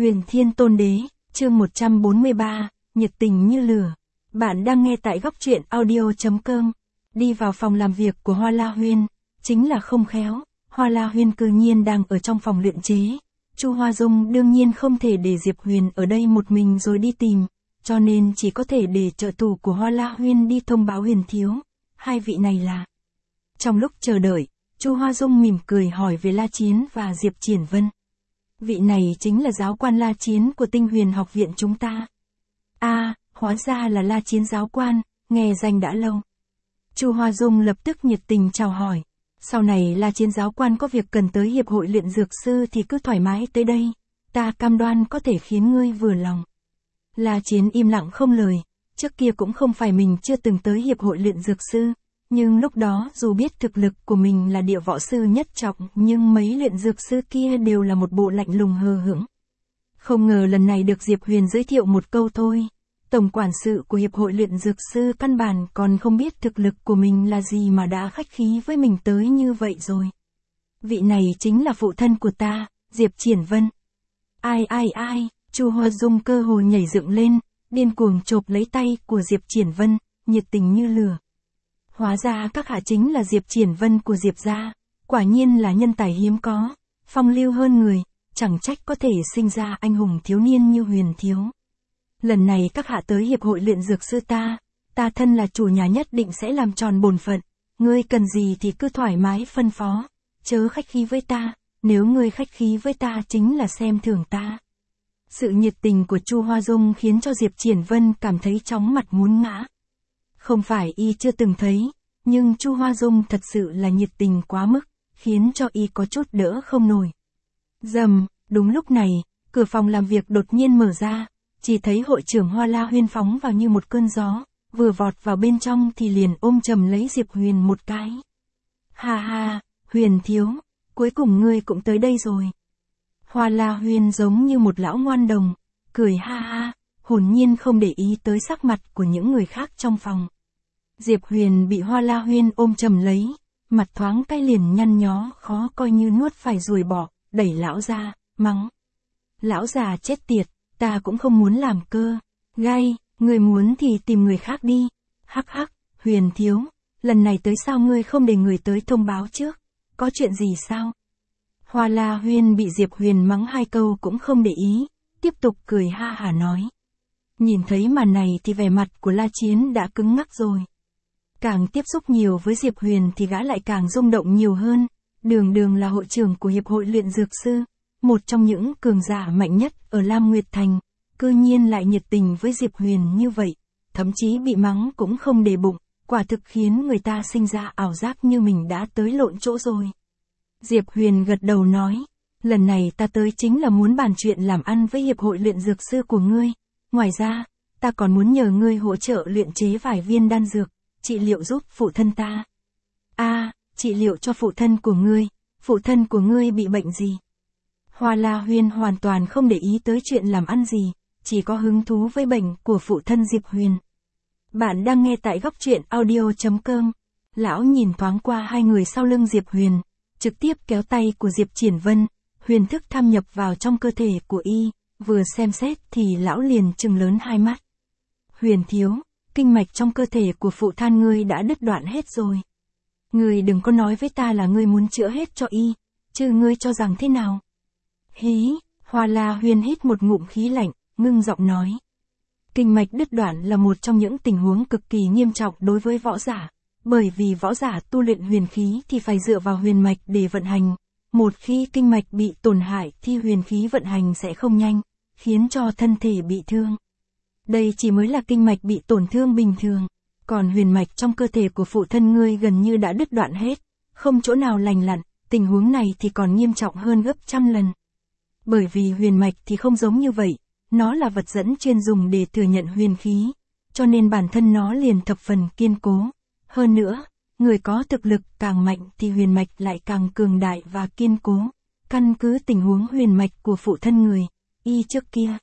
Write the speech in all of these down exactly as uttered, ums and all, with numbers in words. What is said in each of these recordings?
Huyền Thiên Tôn Đế, chương một trăm bốn mươi ba, nhiệt tình như lửa. Bạn đang nghe tại góc truyện audio chấm com. Đi vào phòng làm việc của Hoa La Huyên, chính là không khéo, Hoa La Huyên cư nhiên đang ở trong phòng luyện chế. Chu Hoa Dung đương nhiên không thể để Diệp Huyền ở đây một mình rồi đi tìm, cho nên chỉ có thể để trợ thủ của Hoa La Huyên đi thông báo Huyền Thiếu. Hai vị này là... Trong lúc chờ đợi, Chu Hoa Dung mỉm cười hỏi về La Chiến và Diệp Triển Vân. Vị này chính là giáo quan La Chiến của Tinh Huyền học viện chúng ta. A, à, hóa ra là La Chiến giáo quan, nghe danh đã lâu. Chu Hoa Dung lập tức nhiệt tình chào hỏi. Sau này La Chiến giáo quan có việc cần tới hiệp hội luyện dược sư thì cứ thoải mái tới đây, ta cam đoan có thể khiến ngươi vừa lòng. La Chiến im lặng không lời, trước kia cũng không phải mình chưa từng tới hiệp hội luyện dược sư. Nhưng lúc đó dù biết thực lực của mình là địa võ sư nhất trọng, nhưng mấy luyện dược sư kia đều là một bộ lạnh lùng hờ hững. Không ngờ lần này được Diệp Huyền giới thiệu một câu thôi, tổng quản sự của hiệp hội luyện dược sư căn bản còn không biết thực lực của mình là gì mà đã khách khí với mình tới như vậy rồi. Vị này chính là phụ thân của ta, Diệp Triển Vân. Ai ai ai, Chu Hoa Dung cơ hồ nhảy dựng lên, điên cuồng chộp lấy tay của Diệp Triển Vân, nhiệt tình như lửa. Hóa ra các hạ chính là Diệp Triển Vân của Diệp gia, quả nhiên là nhân tài hiếm có, phong lưu hơn người, chẳng trách có thể sinh ra anh hùng thiếu niên như Huyền Thiếu. Lần này các hạ tới hiệp hội luyện dược sư ta, ta thân là chủ nhà nhất định sẽ làm tròn bổn phận, ngươi cần gì thì cứ thoải mái phân phó, chớ khách khí với ta, nếu ngươi khách khí với ta chính là xem thường ta. Sự nhiệt tình của Chu Hoa Dung khiến cho Diệp Triển Vân cảm thấy chóng mặt muốn ngã. Không phải y chưa từng thấy, nhưng Chu Hoa Dung thật sự là nhiệt tình quá mức, khiến cho y có chút đỡ không nổi. Rầm, đúng lúc này, cửa phòng làm việc đột nhiên mở ra, chỉ thấy hội trưởng Hoa La Huyên phóng vào như một cơn gió, vừa vọt vào bên trong thì liền ôm chầm lấy Diệp Huyền một cái. Ha ha, Huyền Thiếu, cuối cùng ngươi cũng tới đây rồi. Hoa La Huyên giống như một lão ngoan đồng, cười ha ha, hồn nhiên không để ý tới sắc mặt của những người khác trong phòng. Diệp Huyền bị Hoa La Huyên ôm chầm lấy, mặt thoáng cái liền nhăn nhó khó coi như nuốt phải ruồi bọ, đẩy lão ra, mắng. Lão già chết tiệt, ta cũng không muốn làm cơ. Gai, người muốn thì tìm người khác đi. Hắc hắc, Huyền Thiếu, lần này tới sao ngươi không để người tới thông báo trước? Có chuyện gì sao? Hoa La Huyên bị Diệp Huyền mắng hai câu cũng không để ý, tiếp tục cười ha hả nói. Nhìn thấy màn này thì vẻ mặt của La Chiến đã cứng ngắc rồi. Càng tiếp xúc nhiều với Diệp Huyền thì gã lại càng rung động nhiều hơn, đường đường là hội trưởng của hiệp hội luyện dược sư, một trong những cường giả mạnh nhất ở Lam Nguyệt Thành, cư nhiên lại nhiệt tình với Diệp Huyền như vậy, thậm chí bị mắng cũng không để bụng, quả thực khiến người ta sinh ra ảo giác như mình đã tới lộn chỗ rồi. Diệp Huyền gật đầu nói, lần này ta tới chính là muốn bàn chuyện làm ăn với hiệp hội luyện dược sư của ngươi, ngoài ra, ta còn muốn nhờ ngươi hỗ trợ luyện chế vài viên đan dược, trị liệu giúp phụ thân ta. A, à, trị liệu cho phụ thân của ngươi, phụ thân của ngươi bị bệnh gì? Hoa La Huyên hoàn toàn không để ý tới chuyện làm ăn gì, chỉ có hứng thú với bệnh của phụ thân Diệp Huyền. Bạn đang nghe tại góc truyện audio chấm com. Lão nhìn thoáng qua hai người sau lưng Diệp Huyền, trực tiếp kéo tay của Diệp Triển Vân, huyền thức thâm nhập vào trong cơ thể của y, vừa xem xét thì lão liền trừng lớn hai mắt. Huyền Thiếu, kinh mạch trong cơ thể của phụ thân ngươi đã đứt đoạn hết rồi. Ngươi đừng có nói với ta là ngươi muốn chữa hết cho y, chứ ngươi cho rằng thế nào? Hí, Hoa La Huyên hít một ngụm khí lạnh, ngưng giọng nói. Kinh mạch đứt đoạn là một trong những tình huống cực kỳ nghiêm trọng đối với võ giả, bởi vì võ giả tu luyện huyền khí thì phải dựa vào huyền mạch để vận hành. Một khi kinh mạch bị tổn hại thì huyền khí vận hành sẽ không nhanh, khiến cho thân thể bị thương. Đây chỉ mới là kinh mạch bị tổn thương bình thường, còn huyền mạch trong cơ thể của phụ thân ngươi gần như đã đứt đoạn hết, không chỗ nào lành lặn, tình huống này thì còn nghiêm trọng hơn gấp trăm lần. Bởi vì huyền mạch thì không giống như vậy, nó là vật dẫn chuyên dùng để thừa nhận huyền khí, cho nên bản thân nó liền thập phần kiên cố. Hơn nữa, người có thực lực càng mạnh thì huyền mạch lại càng cường đại và kiên cố. Căn cứ tình huống huyền mạch của phụ thân người, y trước kia.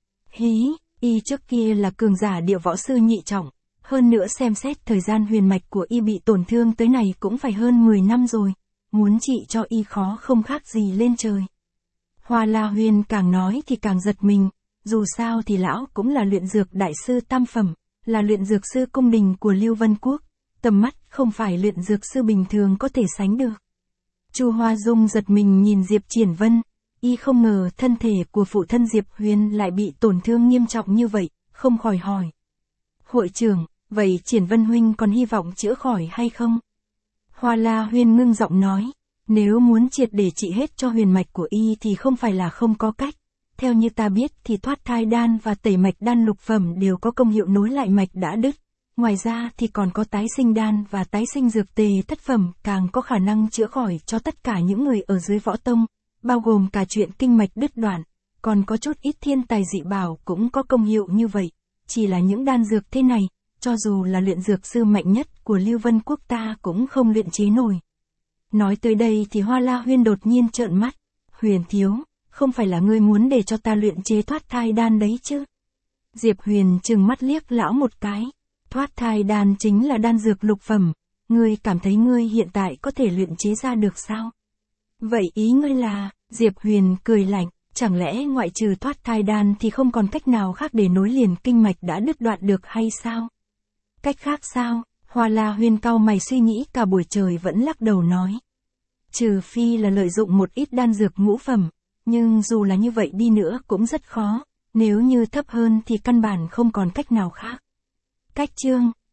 Hí, y trước kia là cường giả địa võ sư nhị trọng, hơn nữa xem xét thời gian huyền mạch của y bị tổn thương tới này cũng phải hơn mười năm rồi, muốn trị cho y khó không khác gì lên trời. Hoa La Huyên càng nói thì càng giật mình, dù sao thì lão cũng là luyện dược đại sư tam phẩm, là luyện dược sư cung đình của Lưu Vân Quốc, tầm mắt không phải luyện dược sư bình thường có thể sánh được. Chu Hoa Dung giật mình nhìn Diệp Triển Vân, y không ngờ thân thể của phụ thân Diệp Huyền lại bị tổn thương nghiêm trọng như vậy, không khỏi hỏi. Hội trưởng, vậy Triển Vân huynh còn hy vọng chữa khỏi hay không? Hoa La Huyên ngưng giọng nói, nếu muốn triệt để trị hết cho huyền mạch của y thì không phải là không có cách. Theo như ta biết thì thoát thai đan và tẩy mạch đan lục phẩm đều có công hiệu nối lại mạch đã đứt. Ngoài ra thì còn có tái sinh đan và tái sinh dược tề thất phẩm càng có khả năng chữa khỏi cho tất cả những người ở dưới võ tông, bao gồm cả chuyện kinh mạch đứt đoạn, còn có chút ít thiên tài dị bảo cũng có công hiệu như vậy. Chỉ là những đan dược thế này, cho dù là luyện dược sư mạnh nhất của Lưu Vân Quốc ta cũng không luyện chế nổi. Nói tới đây thì Hoa La Huyên đột nhiên trợn mắt, Huyền thiếu, không phải là ngươi muốn để cho ta luyện chế thoát thai đan đấy chứ? Diệp Huyền trừng mắt liếc lão một cái, thoát thai đan chính là đan dược lục phẩm, ngươi cảm thấy ngươi hiện tại có thể luyện chế ra được sao? Vậy ý ngươi là, Diệp Huyền cười lạnh, chẳng lẽ ngoại trừ thoát thai đan thì không còn cách nào khác để nối liền kinh mạch đã đứt đoạn được hay sao? Cách khác sao? Hoa La Huyên cau mày suy nghĩ cả buổi trời vẫn lắc đầu nói. Trừ phi là lợi dụng một ít đan dược ngũ phẩm, nhưng dù là như vậy đi nữa cũng rất khó, nếu như thấp hơn thì căn bản không còn cách nào khác. Cách chương